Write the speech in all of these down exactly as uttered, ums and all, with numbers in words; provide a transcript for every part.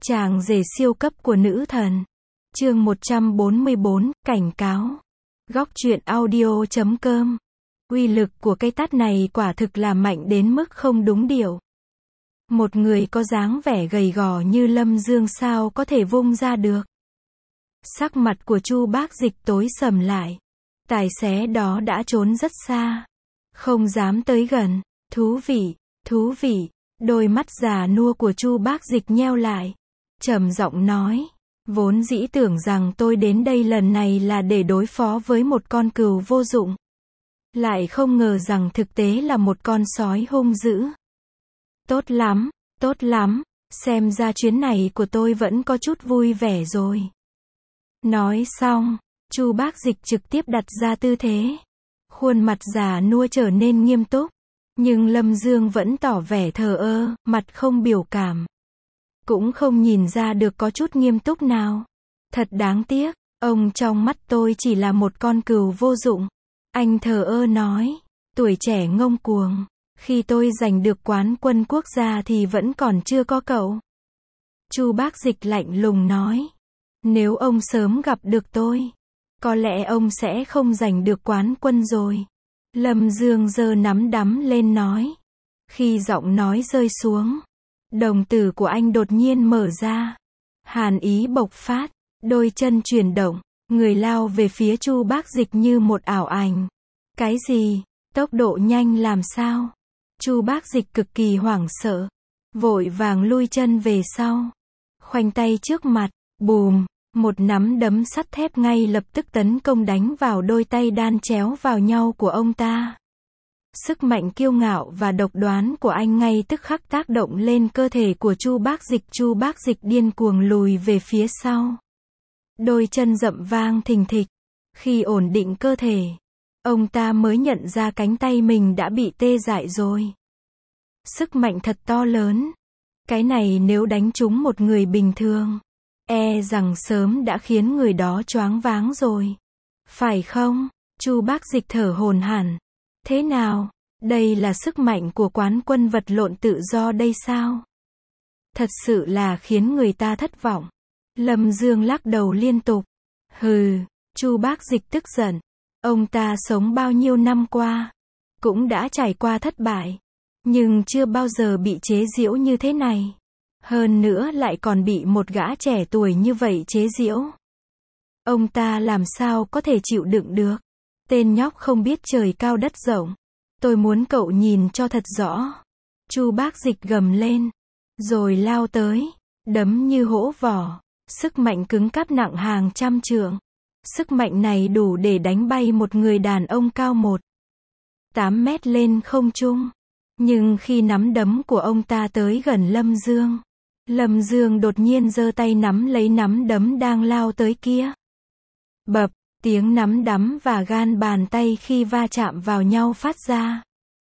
Chàng rể siêu cấp của nữ thần. Chương một trăm bốn mươi bốn, cảnh cáo. Góc truyện audio chấm com. Uy lực của cây tát này quả thực là mạnh đến mức không đúng điệu. Một người có dáng vẻ gầy gò như Lâm Dương sao có thể vung ra được. Sắc mặt của Chu Bác Dịch tối sầm lại. Tài xế đó đã trốn rất xa. Không dám tới gần. Thú vị, thú vị. Đôi mắt già nua của Chu Bác Dịch nheo lại. Trầm giọng nói. Vốn dĩ tưởng rằng tôi đến đây lần này là để đối phó với một con cừu vô dụng. Lại không ngờ rằng thực tế là một con sói hung dữ. Tốt lắm, tốt lắm, xem ra chuyến này của tôi vẫn có chút vui vẻ rồi. Nói xong, Chu Bác Dịch trực tiếp đặt ra tư thế. Khuôn mặt già nua trở nên nghiêm túc. Nhưng Lâm Dương vẫn tỏ vẻ thờ ơ, mặt không biểu cảm. Cũng không nhìn ra được có chút nghiêm túc nào. Thật đáng tiếc, ông trong mắt tôi chỉ là một con cừu vô dụng. Anh thờ ơ nói, tuổi trẻ ngông cuồng. Khi tôi giành được quán quân quốc gia thì vẫn còn chưa có cậu. Chu Bác Dịch lạnh lùng nói. Nếu ông sớm gặp được tôi, có lẽ ông sẽ không giành được quán quân rồi. Lâm Dương giơ nắm đấm lên nói. Khi giọng nói rơi xuống, đồng tử của anh đột nhiên mở ra. Hàn ý bộc phát, đôi chân chuyển động, người lao về phía Chu Bác Dịch như một ảo ảnh. Cái gì? Tốc độ nhanh làm sao? Chu Bác Dịch cực kỳ hoảng sợ, vội vàng lui chân về sau. Khoanh tay trước mặt, bùm, một nắm đấm sắt thép ngay lập tức tấn công đánh vào đôi tay đan chéo vào nhau của ông ta. Sức mạnh kiêu ngạo và độc đoán của anh ngay tức khắc tác động lên cơ thể của Chu Bác Dịch. Chu Bác Dịch điên cuồng lùi về phía sau. Đôi chân dậm vang thình thịch. Khi ổn định cơ thể, ông ta mới nhận ra cánh tay mình đã bị tê dại rồi. Sức mạnh thật to lớn. Cái này nếu đánh trúng một người bình thường, e rằng sớm đã khiến người đó choáng váng rồi. Phải không? Chu Bác Dịch thở hổn hển. Thế nào? Đây là sức mạnh của quán quân vật lộn tự do đây sao? Thật sự là khiến người ta thất vọng. Lâm Dương lắc đầu liên tục. Hừ, Chu Bác Dịch tức giận. Ông ta sống bao nhiêu năm qua, cũng đã trải qua thất bại, nhưng chưa bao giờ bị chế giễu như thế này. Hơn nữa lại còn bị một gã trẻ tuổi như vậy chế giễu. Ông ta làm sao có thể chịu đựng được? Tên nhóc không biết trời cao đất rộng. Tôi muốn cậu nhìn cho thật rõ. Chu Bác Dịch gầm lên, rồi lao tới, đấm như hổ vỏ. Sức mạnh cứng cáp nặng hàng trăm trượng. Sức mạnh này đủ để đánh bay một người đàn ông cao một phẩy tám mét lên không trung. Nhưng khi nắm đấm của ông ta tới gần Lâm Dương, Lâm Dương đột nhiên giơ tay nắm lấy nắm đấm đang lao tới kia. Bập, tiếng nắm đấm và gan bàn tay khi va chạm vào nhau phát ra.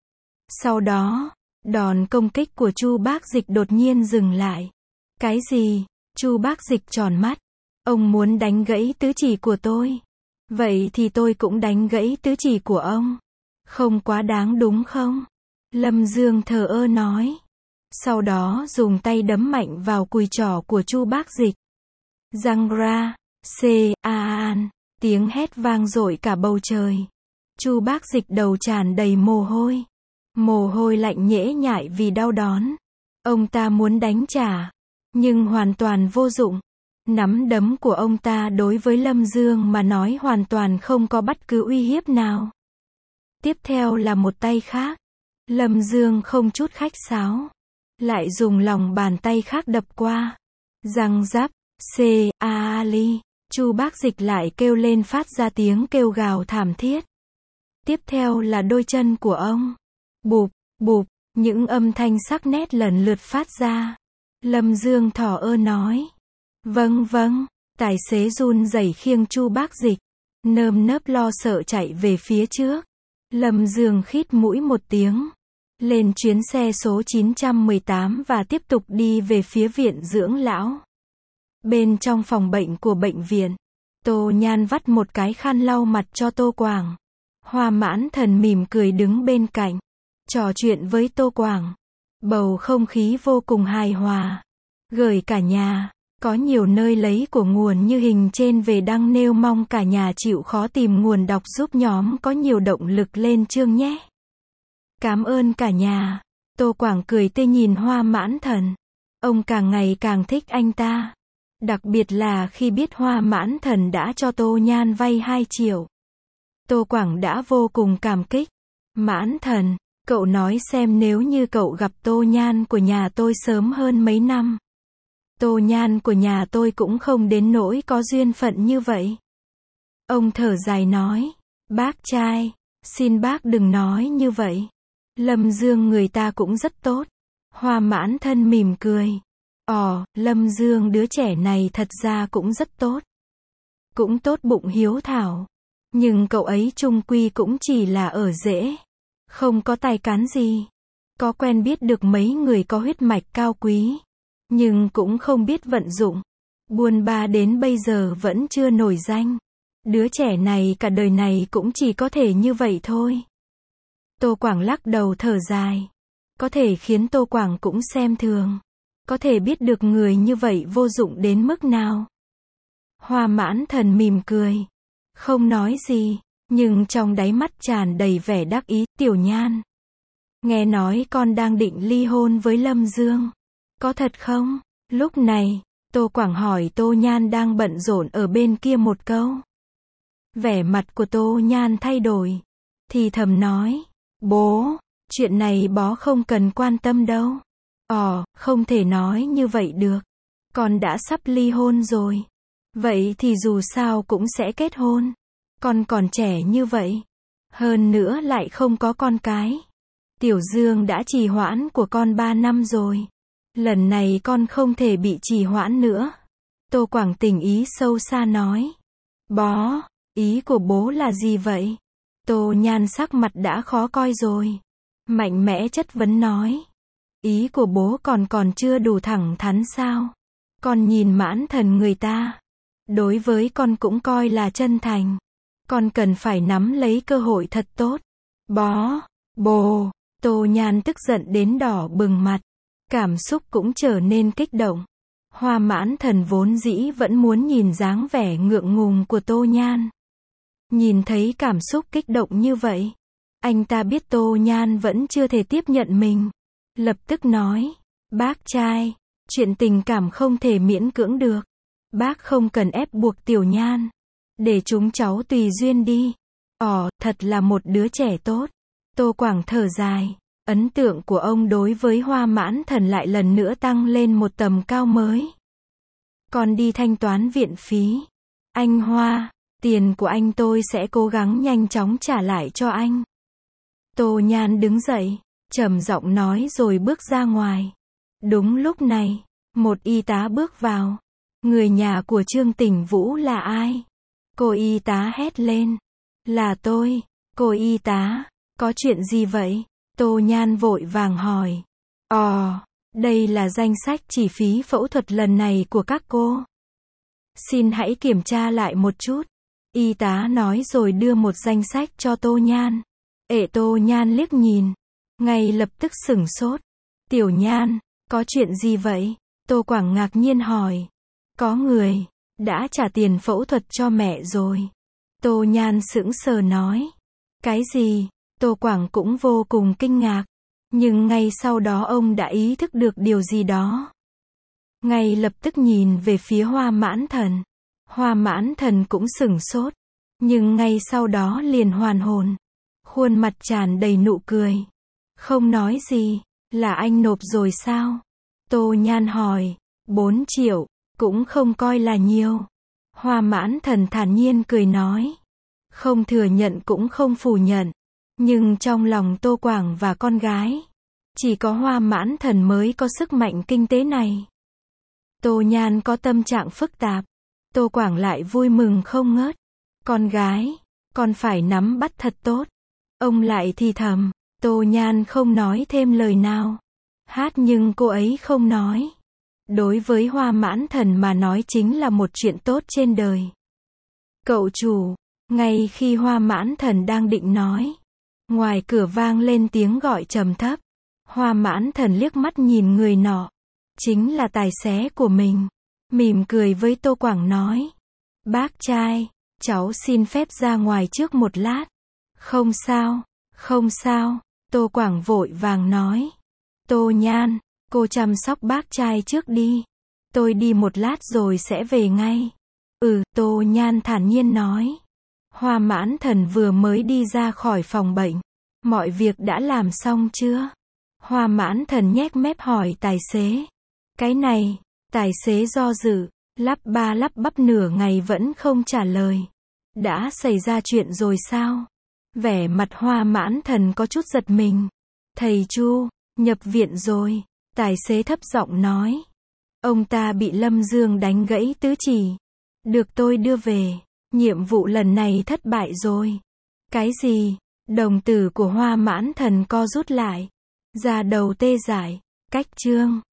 Sau đó, đòn công kích của Chu Bác Dịch đột nhiên dừng lại. Cái gì? Chu Bác Dịch tròn mắt. Ông muốn đánh gãy tứ chỉ của tôi. Vậy thì tôi cũng đánh gãy tứ chỉ của ông. Không quá đáng đúng không? Lâm Dương thờ ơ nói. Sau đó dùng tay đấm mạnh vào cùi trỏ của Chu Bác Dịch. Răng ra, xê, a an, tiếng hét vang dội cả bầu trời. Chu Bác Dịch đầu tràn đầy mồ hôi. Mồ hôi lạnh nhễ nhại vì đau đớn. Ông ta muốn đánh trả, nhưng hoàn toàn vô dụng. Nắm đấm của ông ta đối với Lâm Dương mà nói hoàn toàn không có bất cứ uy hiếp nào. Tiếp theo là một tay khác. Lâm Dương không chút khách sáo, lại dùng lòng bàn tay khác đập qua. Răng rắc, xê, a li. Chu Bác Dịch lại kêu lên phát ra tiếng kêu gào thảm thiết. Tiếp theo là đôi chân của ông. Bụp, bụp, những âm thanh sắc nét lần lượt phát ra. Lâm Dương thỏ ơ nói. Vâng vâng, tài xế run rẩy khiêng Chu Bác Dịch, nơm nớp lo sợ chạy về phía trước. Lâm Dương khít mũi một tiếng, lên chuyến xe số chín trăm mười tám và tiếp tục đi về phía viện dưỡng lão. Bên trong phòng bệnh của bệnh viện, Tô Nhan vắt một cái khăn lau mặt cho Tô Quảng. Hoa Mãn Thần mỉm cười đứng bên cạnh, trò chuyện với Tô Quảng. Bầu không khí vô cùng hài hòa. Gửi cả nhà. Có nhiều nơi lấy của nguồn như hình trên về đăng nêu, mong cả nhà chịu khó tìm nguồn đọc giúp nhóm có nhiều động lực lên chương nhé. Cảm ơn cả nhà. Tô Quảng cười tươi nhìn Hoa Mãn Thần. Ông càng ngày càng thích anh ta. Đặc biệt là khi biết Hoa Mãn Thần đã cho Tô Nhan vay hai triệu. Tô Quảng đã vô cùng cảm kích. Mãn Thần, cậu nói xem nếu như cậu gặp Tô Nhan của nhà tôi sớm hơn mấy năm. Tô Nhan của nhà tôi cũng không đến nỗi có duyên phận như vậy. Ông thở dài nói. Bác trai, xin bác đừng nói như vậy. Lâm Dương người ta cũng rất tốt. Hoa Mãn Thần mỉm cười. Ồ, Lâm Dương đứa trẻ này thật ra cũng rất tốt. Cũng tốt bụng hiếu thảo. Nhưng cậu ấy chung quy cũng chỉ là ở rễ. Không có tài cán gì. Có quen biết được mấy người có huyết mạch cao quý. Nhưng cũng không biết vận dụng. Buôn ba đến bây giờ vẫn chưa nổi danh. Đứa trẻ này cả đời này cũng chỉ có thể như vậy thôi. Tô Quảng lắc đầu thở dài. Có thể khiến Tô Quảng cũng xem thường. Có thể biết được người như vậy vô dụng đến mức nào. Hoa Mãn Thần mỉm cười. Không nói gì. Nhưng trong đáy mắt tràn đầy vẻ đắc ý. Tiểu Nhan, nghe nói con đang định ly hôn với Lâm Dương. Có thật không? Lúc này, Tô Quảng hỏi Tô Nhan đang bận rộn ở bên kia một câu. Vẻ mặt của Tô Nhan thay đổi. Thì thầm nói. Bố, chuyện này bó không cần quan tâm đâu. Ồ, không thể nói như vậy được. Con đã sắp ly hôn rồi. Vậy thì dù sao cũng sẽ kết hôn. Con còn trẻ như vậy. Hơn nữa lại không có con cái. Tiểu Dương đã trì hoãn của con ba năm rồi. Lần này con không thể bị trì hoãn nữa. Tô Quảng tình ý sâu xa nói. Bó, ý của bố là gì vậy? Tô Nhan sắc mặt đã khó coi rồi. Mạnh mẽ chất vấn nói. Ý của bố còn còn chưa đủ thẳng thắn sao? Con nhìn Mãn Thần người ta. Đối với con cũng coi là chân thành. Con cần phải nắm lấy cơ hội thật tốt. Bó, bồ, Tô Nhan tức giận đến đỏ bừng mặt. Cảm xúc cũng trở nên kích động. Hoa Mãn Thần vốn dĩ vẫn muốn nhìn dáng vẻ ngượng ngùng của Tô Nhan. Nhìn thấy cảm xúc kích động như vậy. Anh ta biết Tô Nhan vẫn chưa thể tiếp nhận mình. Lập tức nói. Bác trai, chuyện tình cảm không thể miễn cưỡng được. Bác không cần ép buộc Tiểu Nhan. Để chúng cháu tùy duyên đi. Ồ, thật là một đứa trẻ tốt. Tô Quảng thở dài. Ấn tượng của ông đối với Hoa Mãn Thần lại lần nữa tăng lên một tầm cao mới. Còn đi thanh toán viện phí. Anh Hoa, tiền của anh tôi sẽ cố gắng nhanh chóng trả lại cho anh. Tô Nhan đứng dậy, trầm giọng nói rồi bước ra ngoài. Đúng lúc này, một y tá bước vào. Người nhà của Trương Tỉnh Vũ là ai? Cô y tá hét lên. Là tôi. Cô y tá, có chuyện gì vậy? Tô Nhan vội vàng hỏi. Ồ, đây là danh sách chi phí phẫu thuật lần này của các cô. Xin hãy kiểm tra lại một chút. Y tá nói rồi đưa một danh sách cho Tô Nhan. Ệ Tô Nhan liếc nhìn. Ngay lập tức sửng sốt. Tiểu Nhan, có chuyện gì vậy? Tô Quảng ngạc nhiên hỏi. Có người đã trả tiền phẫu thuật cho mẹ rồi. Tô Nhan sững sờ nói. Cái gì? Tô Quảng cũng vô cùng kinh ngạc. Nhưng ngay sau đó ông đã ý thức được điều gì đó. Ngay lập tức nhìn về phía Hoa Mãn Thần. Hoa Mãn Thần cũng sửng sốt. Nhưng ngay sau đó liền hoàn hồn. Khuôn mặt tràn đầy nụ cười. Không nói gì. Là anh nộp rồi sao? Tô Nhan hỏi. Bốn triệu. Cũng không coi là nhiều. Hoa Mãn Thần thản nhiên cười nói. Không thừa nhận cũng không phủ nhận. Nhưng trong lòng Tô Quảng và con gái, chỉ có Hoa Mãn Thần mới có sức mạnh kinh tế này. Tô Nhan có tâm trạng phức tạp. Tô Quảng lại vui mừng không ngớt. Con gái, con phải nắm bắt thật tốt. Ông lại thì thầm. Tô Nhan không nói thêm lời nào. Hát nhưng cô ấy không nói. Đối với Hoa Mãn Thần mà nói chính là một chuyện tốt trên đời. Cậu chủ, ngay khi Hoa Mãn Thần đang định nói, ngoài cửa vang lên tiếng gọi trầm thấp. Hoa Mãn Thần liếc mắt nhìn người nọ. chính là tài xế của mình. Mỉm cười với Tô Quảng nói. Bác trai, cháu xin phép ra ngoài trước một lát. Không sao, không sao, Tô Quảng vội vàng nói. Tô Nhan, cô chăm sóc bác trai trước đi. Tôi đi một lát rồi sẽ về ngay. Ừ, Tô Nhan thản nhiên nói. Hoa Mãn Thần vừa mới đi ra khỏi phòng bệnh. Mọi việc đã làm xong chưa? Hoa Mãn Thần nhếch mép hỏi tài xế. Cái này, tài xế do dự, lắp ba lắp bắp nửa ngày vẫn không trả lời. Đã xảy ra chuyện rồi sao? Vẻ mặt Hoa Mãn Thần có chút giật mình. Thầy Chu, nhập viện rồi, tài xế thấp giọng nói. Ông ta bị Lâm Dương đánh gãy tứ chỉ. Được tôi đưa về, nhiệm vụ lần này thất bại rồi. Cái gì? Đồng tử của Hoa Mãn Thần co rút lại. Da đầu tê dại, cách chương.